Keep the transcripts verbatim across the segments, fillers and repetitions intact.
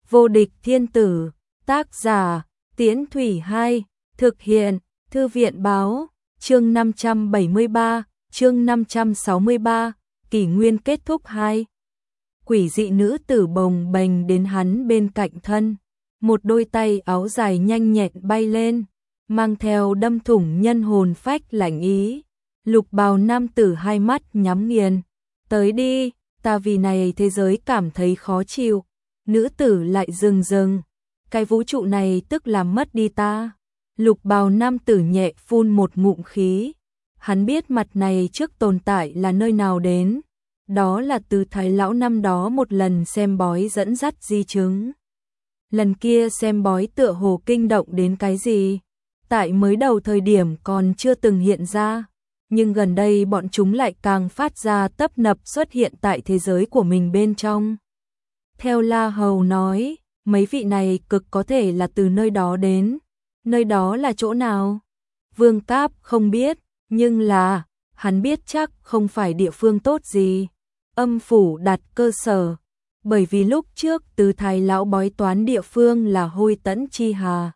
Vô địch thiên tử, tác giả, Tiễn Thủy hai, thực hiện, Thư viện báo, chương năm trăm bảy mươi ba, chương năm trăm sáu mươi ba, kỷ nguyên kết thúc hai. Quỷ dị nữ tử bồng bềnh đến hắn bên cạnh thân, một đôi tay áo dài nhanh nhẹn bay lên, mang theo đâm thủng nhân hồn phách lạnh ý. Lục bào nam tử hai mắt nhắm nghiền, tới đi, ta vì này thế giới cảm thấy khó chịu. Nữ tử lại dừng dừng, cái vũ trụ này tức làm mất đi ta. Lục bào nam tử nhẹ phun một ngụm khí, hắn biết mặt này trước tồn tại là nơi nào đến, đó là từ Thái lão năm đó một lần xem bói dẫn dắt di chứng. Lần kia xem bói tựa hồ kinh động đến cái gì, tại mới đầu thời điểm còn chưa từng hiện ra, nhưng gần đây bọn chúng lại càng phát ra tấp nập xuất hiện tại thế giới của mình bên trong. Theo La Hầu nói, mấy vị này cực có thể là từ nơi đó đến. Nơi đó là chỗ nào? Vương Cáp không biết, nhưng là, hắn biết chắc không phải địa phương tốt gì. Âm phủ đặt cơ sở, bởi vì lúc trước từ Thái lão bói toán địa phương là Hôi Tẫn Chi Hà.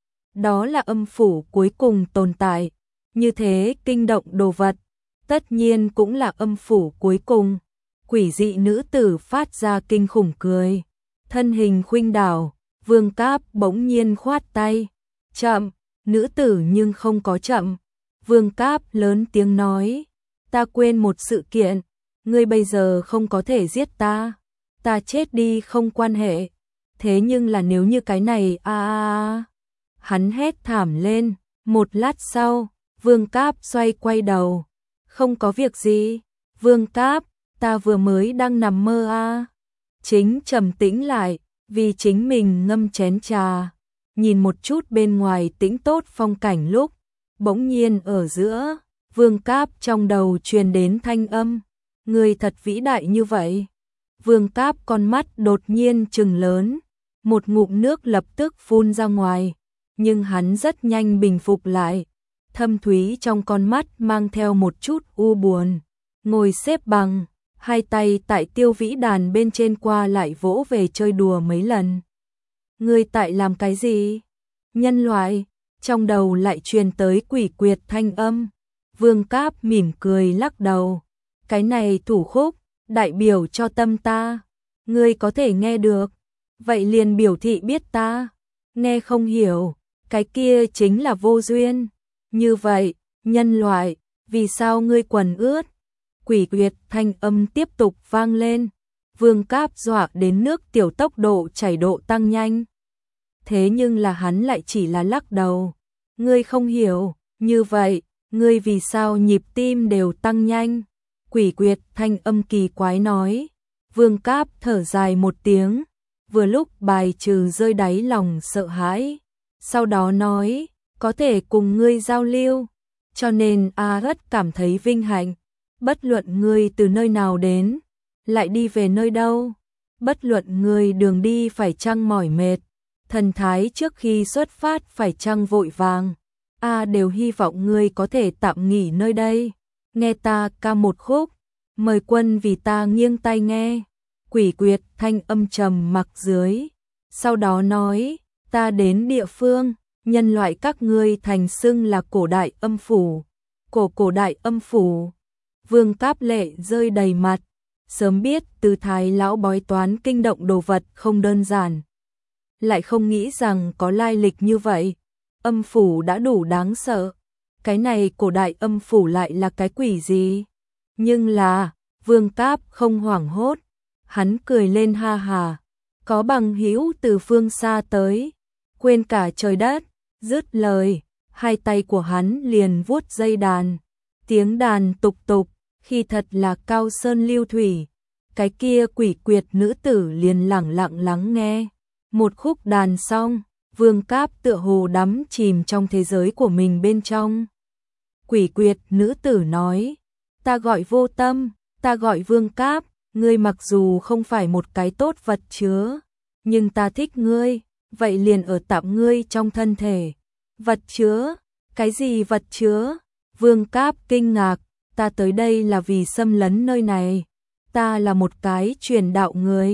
Đó là âm phủ cuối cùng tồn tại, như thế kinh động đồ vật, tất nhiên cũng là âm phủ cuối cùng. Quỷ dị nữ tử phát ra kinh khủng cười, thân hình khuynh đảo, Vương Cáp bỗng nhiên khoát tay, chậm, nữ tử nhưng không có chậm. Vương Cáp lớn tiếng nói, ta quên một sự kiện, ngươi bây giờ không có thể giết ta, ta chết đi không quan hệ, thế nhưng là nếu như cái này a a a, hắn hét thảm lên. Một lát sau, Vương Cáp xoay quay đầu, không có việc gì, Vương Cáp, ta vừa mới đang nằm mơ a. Chính trầm tĩnh lại, vì chính mình ngâm chén trà, nhìn một chút bên ngoài tĩnh tốt phong cảnh lúc, bỗng nhiên ở giữa, Vương Cáp trong đầu truyền đến thanh âm, người thật vĩ đại như vậy. Vương Cáp con mắt đột nhiên trừng lớn, một ngụm nước lập tức phun ra ngoài, nhưng hắn rất nhanh bình phục lại, thâm thúy trong con mắt mang theo một chút u buồn, ngồi xếp bằng, hai tay tại tiêu vĩ đàn bên trên qua lại vỗ về chơi đùa mấy lần. Ngươi tại làm cái gì? Nhân loại, trong đầu lại truyền tới quỷ quyệt thanh âm. Vương Cáp mỉm cười lắc đầu. Cái này thủ khúc, đại biểu cho tâm ta. Ngươi có thể nghe được, vậy liền biểu thị biết ta. Nghe không hiểu, cái kia chính là vô duyên. Như vậy, nhân loại, vì sao ngươi quần ướt? Quỷ quyệt thanh âm tiếp tục vang lên, Vương Cáp dọa đến nước tiểu tốc độ chảy độ tăng nhanh. Thế nhưng là hắn lại chỉ là lắc đầu, ngươi không hiểu, như vậy, ngươi vì sao nhịp tim đều tăng nhanh? Quỷ quyệt thanh âm kỳ quái nói. Vương Cáp thở dài một tiếng, vừa lúc bài trừ rơi đáy lòng sợ hãi, sau đó nói, có thể cùng ngươi giao lưu, cho nên A rất cảm thấy vinh hạnh. Bất luận ngươi từ nơi nào đến, lại đi về nơi đâu, bất luận ngươi đường đi phải chăng mỏi mệt, thần thái trước khi xuất phát phải chăng vội vàng, a đều hy vọng ngươi có thể tạm nghỉ nơi đây, nghe ta ca một khúc, mời quân vì ta nghiêng tai nghe. Quỷ quyệt thanh âm trầm mặc dưới, sau đó nói, ta đến địa phương, nhân loại các ngươi thành xưng là cổ đại âm phủ, cổ cổ đại âm phủ. Vương Cáp lệ rơi đầy mặt, sớm biết từ Thái lão bói toán kinh động đồ vật không đơn giản, lại không nghĩ rằng có lai lịch như vậy. Âm phủ đã đủ đáng sợ, cái này cổ đại âm phủ lại là cái quỷ gì? Nhưng là, Vương Cáp không hoảng hốt, hắn cười lên ha hà, có bằng hữu từ phương xa tới, quên cả trời đất. Dứt lời, hai tay của hắn liền vuốt dây đàn, tiếng đàn tục tục, khi thật là cao sơn lưu thủy. Cái kia quỷ quyệt nữ tử liền lẳng lặng lắng nghe. Một khúc đàn xong, Vương Cáp tựa hồ đắm chìm trong thế giới của mình bên trong. Quỷ quyệt nữ tử nói, ta gọi Vô Tâm, ta gọi Vương Cáp, ngươi mặc dù không phải một cái tốt vật chứa, nhưng ta thích ngươi, vậy liền ở tạm ngươi trong thân thể. Vật chứa? Cái gì vật chứa? Vương Cáp kinh ngạc, ta tới đây là vì xâm lấn nơi này, ta là một cái truyền đạo người,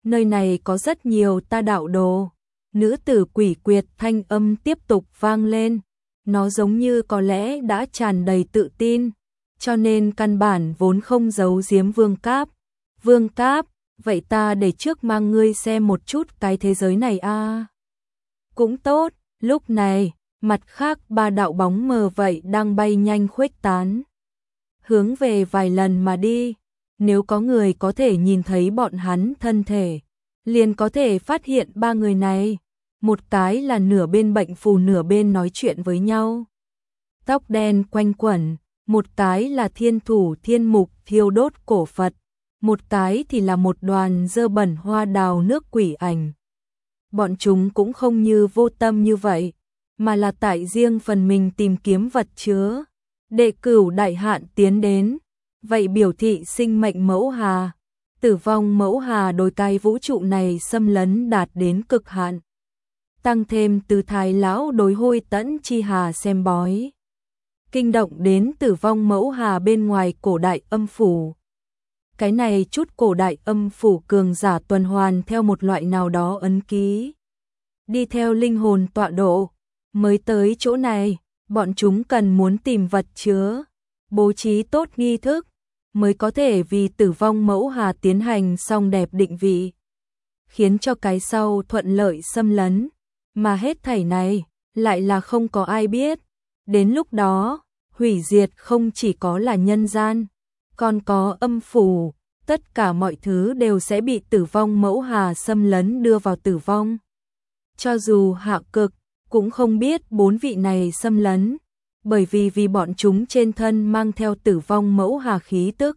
nơi này có rất nhiều ta đạo đồ. Nữ tử quỷ quyệt thanh âm tiếp tục vang lên, nó giống như có lẽ đã tràn đầy tự tin, cho nên căn bản vốn không giấu giếm Vương Cáp. Vương Cáp, vậy ta để trước mang ngươi xem một chút cái thế giới này a. À. Cũng tốt, lúc này, mặt khác ba đạo bóng mờ vậy đang bay nhanh khuếch tán. Hướng về vài lần mà đi, nếu có người có thể nhìn thấy bọn hắn thân thể, liền có thể phát hiện ba người này. Một cái là nửa bên bệnh phù nửa bên nói chuyện với nhau. Tóc đen quanh quẩn, một cái là thiên thủ thiên mục thiêu đốt cổ Phật, một cái thì là một đoàn dơ bẩn hoa đào nước quỷ ảnh. Bọn chúng cũng không như vô tâm như vậy, mà là tại riêng phần mình tìm kiếm vật chứa. Đệ cửu đại hạn tiến đến, vậy biểu thị sinh mệnh mẫu hà, tử vong mẫu hà đối cái vũ trụ này xâm lấn đạt đến cực hạn. Tăng thêm từ thái lão đối hôi tẫn chi hà xem bói. Kinh động đến tử vong mẫu hà bên ngoài cổ đại âm phủ. Cái này chút cổ đại âm phủ cường giả tuần hoàn theo một loại nào đó ấn ký. Đi theo linh hồn tọa độ, mới tới chỗ này, bọn chúng cần muốn tìm vật chứa, bố trí tốt nghi thức, mới có thể vì tử vong mẫu hà tiến hành xong đẹp định vị, khiến cho cái sau thuận lợi xâm lấn. Mà hết thảy này, lại là không có ai biết. Đến lúc đó, hủy diệt không chỉ có là nhân gian, còn có âm phủ, tất cả mọi thứ đều sẽ bị tử vong mẫu hà xâm lấn đưa vào tử vong. Cho dù hạ cực, cũng không biết bốn vị này xâm lấn, bởi vì vì bọn chúng trên thân mang theo tử vong mẫu hà khí tức.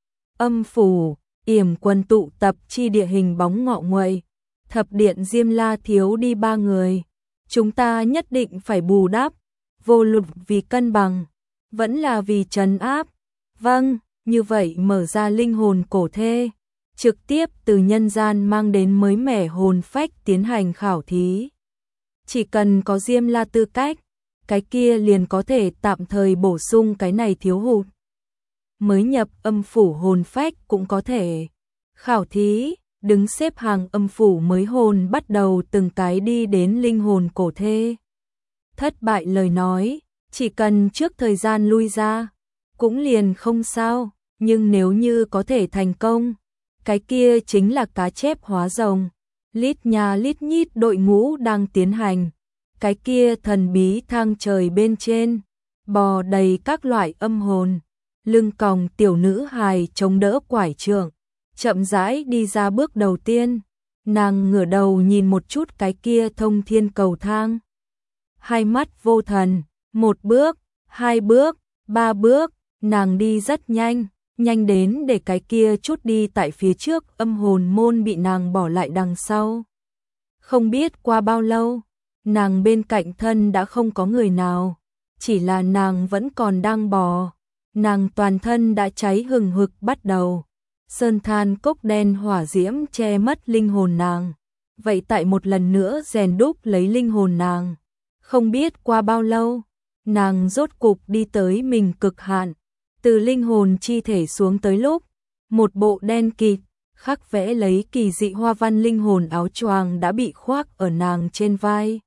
Âm phủ, yểm quân tụ tập chi địa hình bóng ngọ nguậy. Thập điện Diêm La thiếu đi ba người, chúng ta nhất định phải bù đắp, vô luận vì cân bằng, vẫn là vì trấn áp. Vâng, như vậy mở ra linh hồn cổ thê, trực tiếp từ nhân gian mang đến mới mẻ hồn phách tiến hành khảo thí. Chỉ cần có Diêm La tư cách, cái kia liền có thể tạm thời bổ sung cái này thiếu hụt. Mới nhập âm phủ hồn phách cũng có thể khảo thí. Đứng xếp hàng âm phủ mới hồn bắt đầu từng cái đi đến linh hồn cổ thê. Thất bại lời nói, chỉ cần trước thời gian lui ra, cũng liền không sao, nhưng nếu như có thể thành công, cái kia chính là cá chép hóa rồng. Lít nhà lít nhít đội ngũ đang tiến hành, cái kia thần bí thang trời bên trên, bò đầy các loại âm hồn, lưng còng tiểu nữ hài chống đỡ quải trượng. Chậm rãi đi ra bước đầu tiên, nàng ngửa đầu nhìn một chút cái kia thông thiên cầu thang. Hai mắt vô thần, một bước, hai bước, ba bước, nàng đi rất nhanh, nhanh đến để cái kia chút đi tại phía trước âm hồn môn bị nàng bỏ lại đằng sau. Không biết qua bao lâu, nàng bên cạnh thân đã không có người nào, chỉ là nàng vẫn còn đang bò, nàng toàn thân đã cháy hừng hực bắt đầu. Sơn than cốc đen hỏa diễm che mất linh hồn nàng, vậy tại một lần nữa rèn đúc lấy linh hồn nàng. Không biết qua bao lâu, nàng rốt cục đi tới mình cực hạn, từ linh hồn chi thể xuống tới lúc, một bộ đen kịt, khắc vẽ lấy kỳ dị hoa văn linh hồn áo choàng đã bị khoác ở nàng trên vai.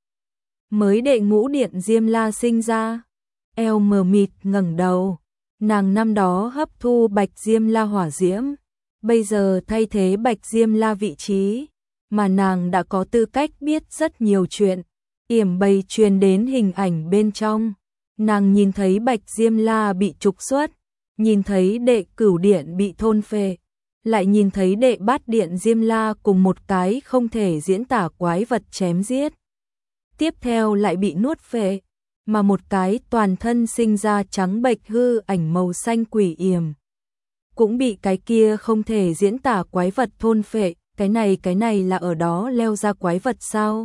Mới đệ ngũ điện Diêm La sinh ra, eo mờ mịt ngẩng đầu, nàng năm đó hấp thu bạch Diêm La hỏa diễm. Bây giờ thay thế bạch Diêm La vị trí, mà nàng đã có tư cách biết rất nhiều chuyện, yểm bầy truyền đến hình ảnh bên trong. Nàng nhìn thấy bạch Diêm La bị trục xuất, nhìn thấy đệ cửu điện bị thôn phệ, lại nhìn thấy đệ bát điện Diêm La cùng một cái không thể diễn tả quái vật chém giết. Tiếp theo lại bị nuốt phệ, mà một cái toàn thân sinh ra trắng bệch hư ảnh màu xanh quỷ yểm. Cũng bị cái kia không thể diễn tả quái vật thôn phệ, cái này cái này là ở đó leo ra quái vật sao?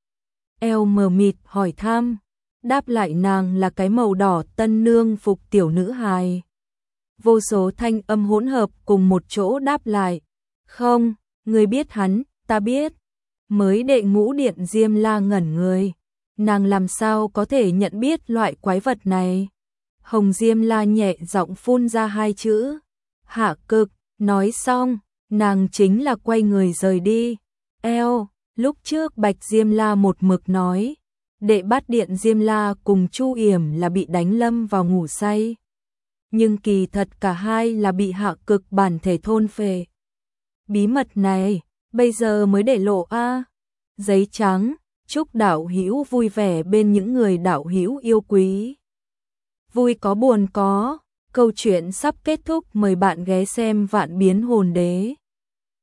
Eo mờ mịt hỏi thăm, đáp lại nàng là cái màu đỏ tân nương phục tiểu nữ hài. Vô số thanh âm hỗn hợp cùng một chỗ đáp lại, không, người biết hắn, ta biết. Mới đệ ngũ điện Diêm La ngẩn người, nàng làm sao có thể nhận biết loại quái vật này? Hồng Diêm La nhẹ giọng phun ra hai chữ. Hạ cực, nói xong, nàng chính là quay người rời đi. Eo, lúc trước Bạch Diêm La một mực nói, đệ bát điện Diêm La cùng Chu Yểm là bị đánh lâm vào ngủ say. Nhưng kỳ thật cả hai là bị hạ cực bản thể thôn phệ. Bí mật này, bây giờ mới để lộ a. Giấy trắng, chúc đạo hữu vui vẻ bên những người đạo hữu yêu quý. Vui có buồn có, câu chuyện sắp kết thúc, mời bạn ghé xem Vạn Biến Hồn Đế.